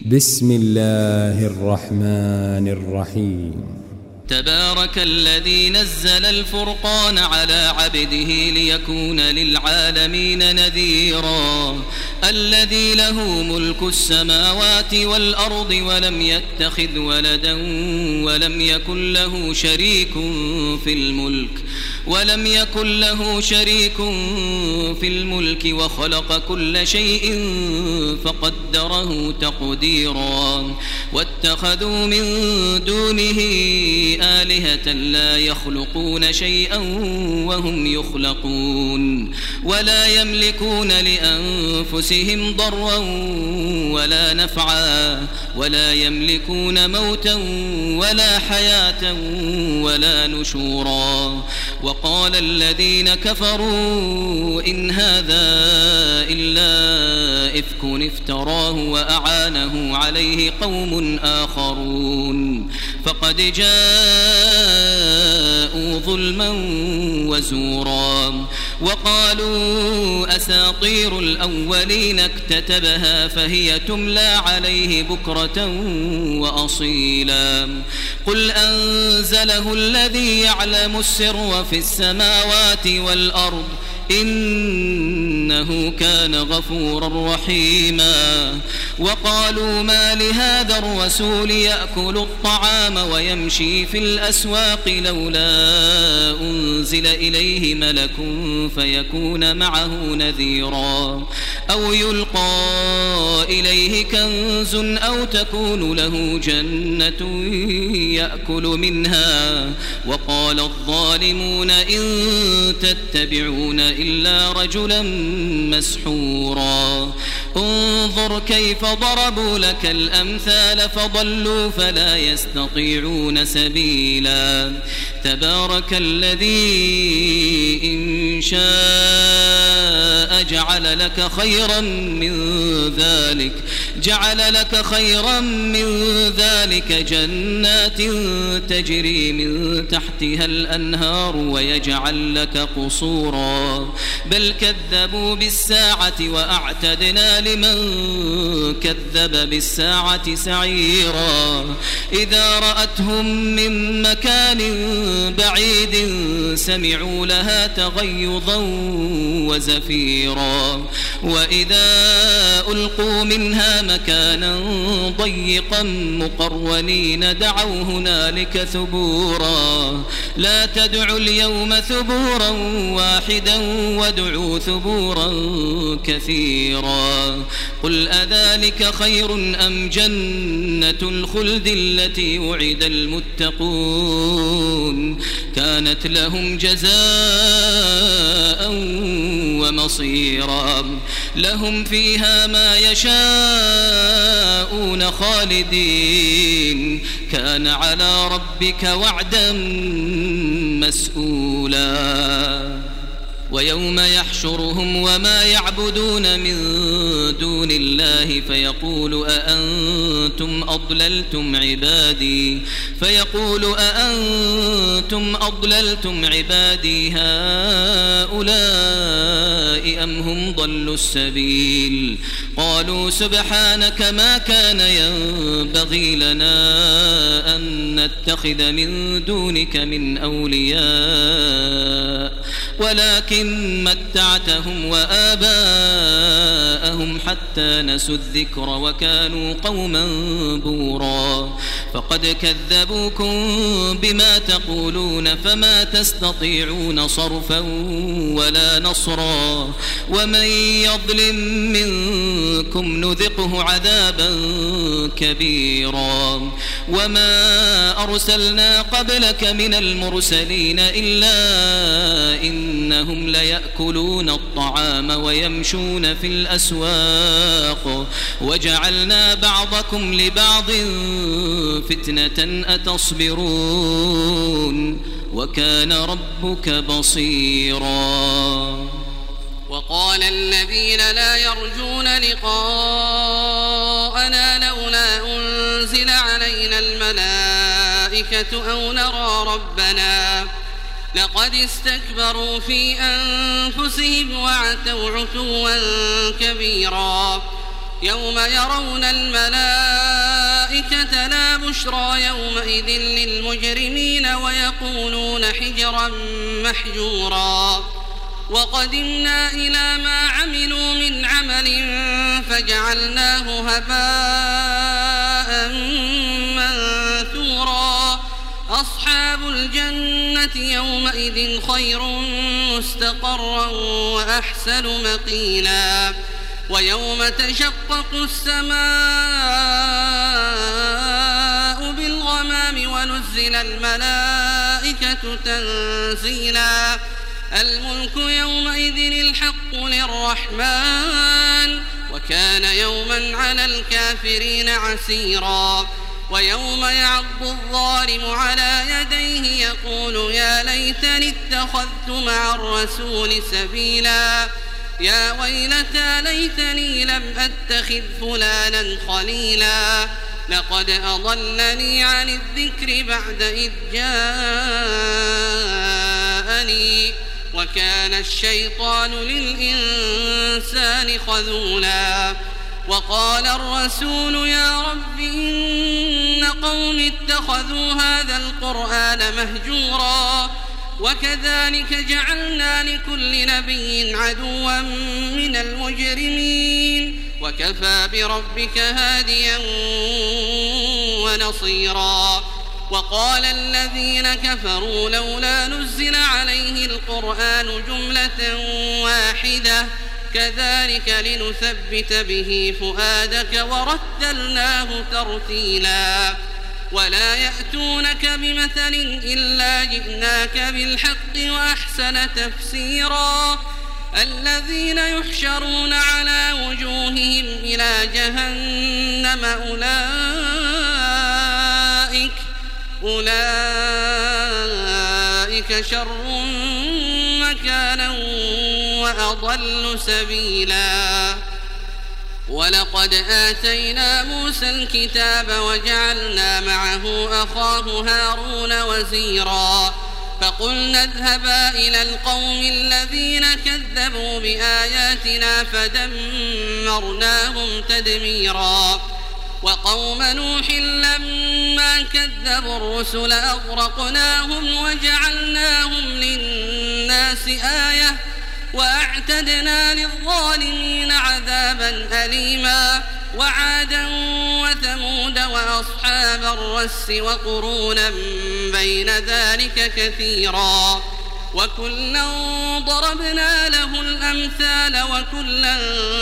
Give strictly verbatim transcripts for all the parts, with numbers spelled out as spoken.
بسم الله الرحمن الرحيم. تبارك الذي نزل الفرقان على عبده ليكون للعالمين نذيرا الذي له ملك السماوات والأرض ولم يتخذ ولدا ولم يكن له شريك في الملك ولم يكن له شريك في الملك وخلق كل شيء فقدره تقديرا واتخذوا من دونه آلهة لا يخلقون شيئا وهم يخلقون ولا يملكون لأنفسهم ضرا ولا نفعا ولا يملكون موتا ولا حياة ولا نشورا. وقال الذين كفروا إن هذا إلا إفك افتراه وأعانه عليه قوم آخرون فقد جاءوا ظلما وزورا. وقالوا أساطير الأولين اكتتبها فهي تملى عليه بكرة وأصيلا. قل أنزله الذي يعلم السر في السماوات والأرض إنه كان غفورا رحيما. وقالوا ما لهذا الرسول يأكل الطعام ويمشي في الأسواق لولا أنزل إليه ملك فيكون معه نذيرا أو يلقى إليه كنز أو تكون له جنة يأكل منها. وقال الظالمون إن تتبعون إلا رجلا مسحورا. انظر كيف ضربوا لك الأمثال فضلوا فلا يستطيعون سبيلا. تبارك الذي إن شاء جعل لك خيرا من ذلك جعل لك خيرا من ذلك جنات تجري من تحتها الأنهار ويجعل لك قصورا بل كذبوا بالساعة وأعتدنا لمن كذب بالساعة سعيرا. إذا رأتهم من مكان بعيد سمعوا لها تغيظا وزفيرا وإذا ألقوا منها مكانا ضيقا مقرنين دعوا هنالك ثبورا. لا تدعوا اليوم ثبورا واحدا وادعوا ثبورا كثيرا. قل أذلك خير أم جنة الخلد التي وعد المتقون كانت لهم جزاء ومصيرا. لهم فيها ما يشاءون خالدين كان على ربك وعدا مسئولا. ويوم يحشرهم وما يعبدون من دون الله فيقول أأنتم أضللتم عبادي فيقول أأنتم أضللتم عبادي هؤلاء أم هم ضلوا السبيل. قالوا سبحانك ما كان ينبغي لنا أن نتخذ من دونك من أولياء ولكن متعتهم وآباءهم حتى نسوا الذكر وكانوا قوما بورا. فقد كذبوكم بما تقولون فما تستطيعون صرفا ولا نصرا. ومن يظلم منكم نذقه عذابا كبيرا. وما أرسلنا قبلك من المرسلين إلا إنهم ليأكلون الطعام ويمشون في الأسواق وجعلنا بعضكم لبعض فتنة أتصبرون وكان ربك بصيرا. وقال الذين لا يرجون لقاءنا لولا أنزل علينا الملائكة أو نرى ربنا لقد استكبروا في أنفسهم وعتوا عتوا كبيرا. يوم يرون الملائكة البشرى يومئذ للمجرمين ويقولون حجرا محجورا وقدمنا إلى ما عملوا من عمل فجعلناه هباء منثورا أصحاب الجنة يومئذ خير مستقرا وأحسن مقيلا ويوم تشقق السماء بالغمام ونزل الملائكة تنزيلا الملك يومئذ الحق للرحمن وكان يوما على الكافرين عسيرا ويوم يعض الظالم على يديه يقول يا ليتني اتخذت مع الرسول سبيلا يا ويلتى ليتني لم أتخذ فلانا خليلا لقد أضلني عن الذكر بعد إذ جاءني وكان الشيطان للإنسان خذولا وقال الرسول يا رب إن قوم اتخذوا هذا القرآن مهجورا وكذلك جعلنا لكل نبي عدوا من المجرمين وكفى بربك هاديا ونصيرا وقال الذين كفروا لولا نزل عليه القرآن جملة واحدة كذلك لنثبت به فؤادك ورتلناه ترتيلا ولا يأتونك بمثل إلا جئناك بالحق وأحسن تفسيرا الذين يحشرون على وجوههم إلى جهنم أولئك أولئك شر مكانا وأضل سبيلا ولقد آتينا موسى الكتاب وجعلنا معه أخاه هارون وزيرا فقلنا اذهبا إلى القوم الذين كذبوا بآياتنا فدمرناهم تدميرا وقوم نوح لما كذبوا الرسل أغرقناهم وجعلناهم للناس آية وأعتدنا للظالمين عذابا أليما وعادا وثمود وأصحاب الرس وقرونا بين ذلك كثيرا وكلا ضربنا له الأمثال وكلا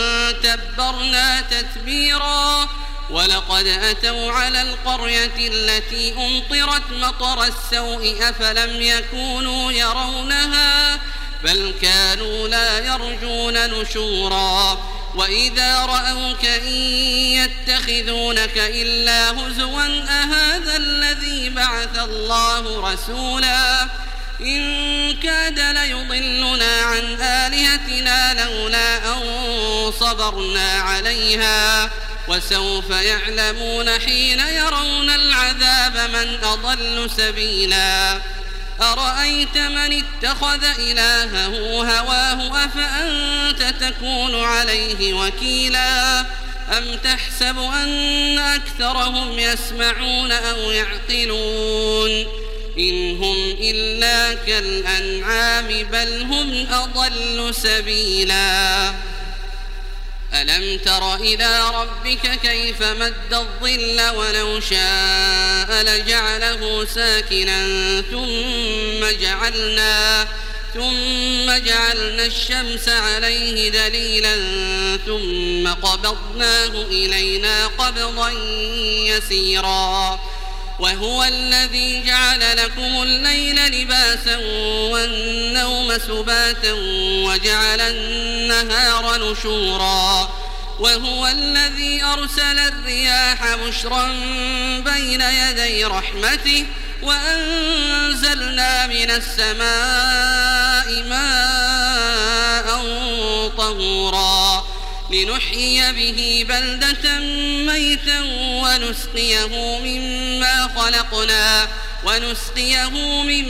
تبرنا تتبيرا ولقد أتوا على القرية التي أمطرت مطر السوء أفلم يكونوا يرونها بل كانوا لا يرجون نشورا وإذا رأوك إن يتخذونك إلا هزوا أهذا الذي بعث الله رسولا إن كاد ليضلنا عن آلهتنا لولا أن صبرنا عليها وسوف يعلمون حين يرون العذاب من أضل سبيلا أرأيت من اتخذ إلهه هواه أفأنت تكون عليه وكيلا أم تحسب أن أكثرهم يسمعون أو يعقلون إن هم إلا كالأنعام بل هم أضل سبيلا ألم تر إلى ربك كيف مد الظل ولو شاء لجعله ساكنا ثم جعلنا ثم جعلنا الشمس عليه دليلا ثم قبضناه إلينا قبضا يسيرا وهو الذي جعل لكم الليل لباسا والنوم سباتا وجعل النهار نشورا وهو الذي أرسل الرياح بشرا بين يدي رحمته وأنزلنا من السماء ماء طهورا لنحيي به بلدة ميتا ونسقيه مما خلقنا ونسقيه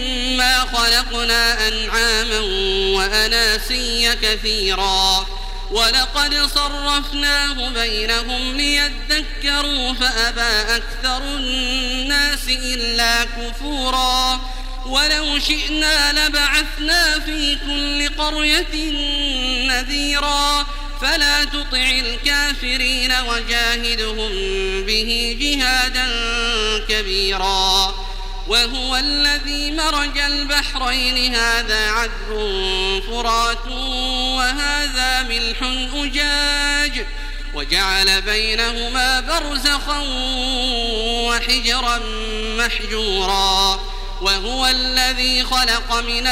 مما خلقنا أنعاما وأناسيا كثيرا ولقد صرفناه بينهم ليذكروا فأبى أكثر الناس إلا كفورا ولو شئنا لبعثنا في كل قرية نذيرا فلا تطع الكافرين وجاهدهم به جهادا كبيرا وهو الذي مرج البحرين هذا عذب فرات وهذا ملح أجاج وجعل بينهما برزخا وحجرا محجورا وهو الذي خلق من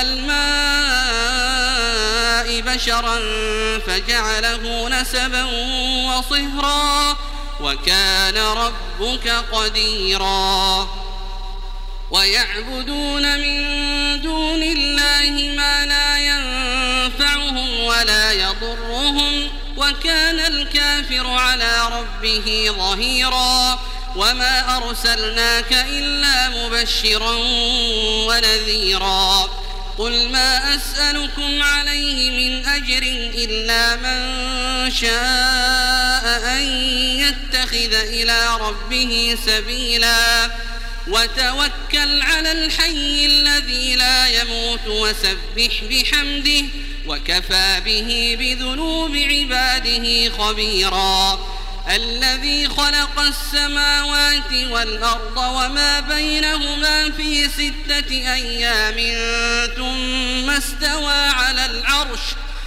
الماء بشرا فجعله نسبا وصهرا وكان ربك قديرا ويعبدون من دون الله ما لا ينفعهم ولا يضرهم وكان الكافر على ربه ظهيرا وما أرسلناك إلا مبشرا ونذيرا قل ما أسألكم عليه من أجر إلا من شاء أن يتخذ إلى ربه سبيلا وتوكل على الحي الذي لا يموت وسبح بحمده وكفى به بذنوب عباده خبيرا الذي خلق السماوات والأرض وما بينهما في ستة أيام ثم استوى على العرش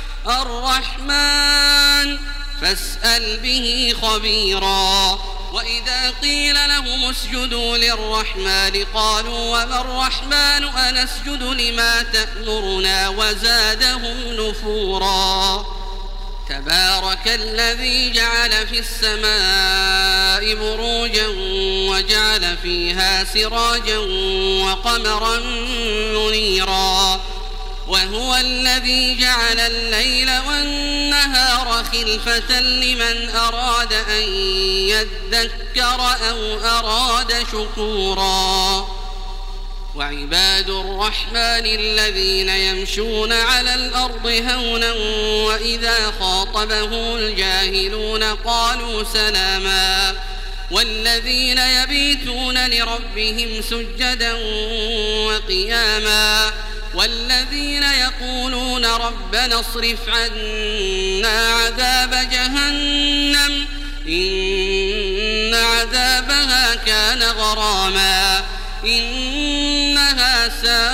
الرحمن فاسأل به خبيرا وإذا قيل لهم اسجدوا للرحمن قالوا وما الرحمن أنسجد لما تأمرنا وزادهم نفورا تبارك الذي جعل في السماء بروجا وجعل فيها سراجا وقمرا منيرا وهو الذي جعل الليل والنهار خلفة لمن أراد أن يذكر أو أراد شكورا وعباد الرحمن الذين يمشون على الأرض هونا وإذا خاطبهم الجاهلون قالوا سلاما والذين يبيتون لربهم سجدا وقياما والذين يقولون ربنا اصرف عنا عذاب جهنم إن عذابها كان غراما إنها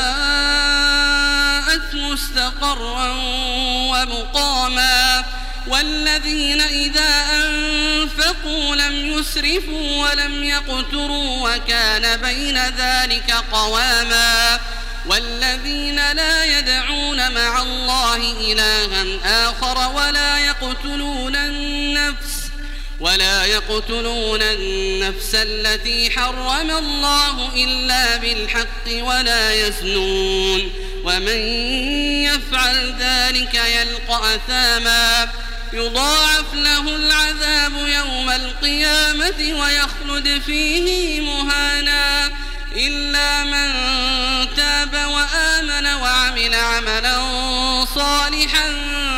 ساءت مستقرا ومقاما والذين إذا أنفقوا لم يسرفوا ولم يقتروا وكان بين ذلك قواما والذين لا يدعون مع الله إلها آخر ولا يقتلون النفس ولا يقتلون النفس التي حرم الله إلا بالحق ولا يزنون ومن يفعل ذلك يلقى أثاما يضاعف له العذاب يوم القيامة ويخلد فيه مهانا إلا من تاب وآمن وعمل عملا صالحا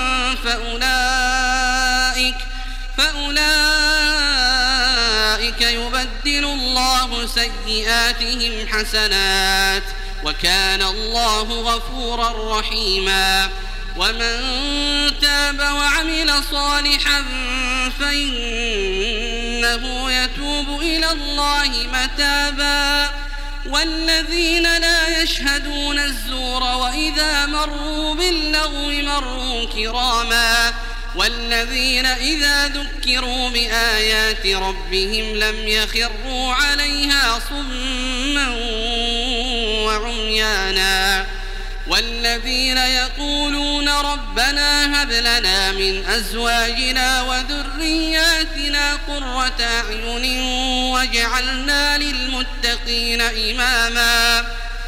فأولئك فأولئك يبدل الله سيئاتهم حسنات وكان الله غفورا رحيما ومن تاب وعمل صالحا فإنه يتوب إلى الله متابا والذين لا يشهدون الزور وإذا مروا باللغو مروا كراما والذين إذا ذكروا بآيات ربهم لم يخروا عليها صما وعميانا والذين يقولون ربنا هب لنا من أزواجنا وذرياتنا قرة أعين واجعلنا للمتقين إماما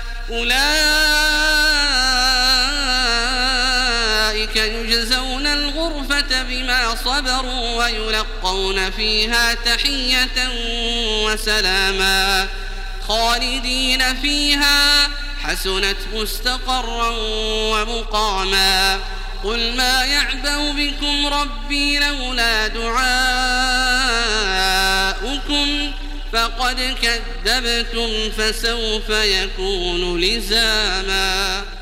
أولئك يجزون الغرفة بما صبروا ويلقون فيها تحية وسلاما خالدين فيها حسنت مستقرا ومقاما قل ما يعبأ بكم ربي لولا دعاؤكم فقد كذبتم فسوف يكون لزاما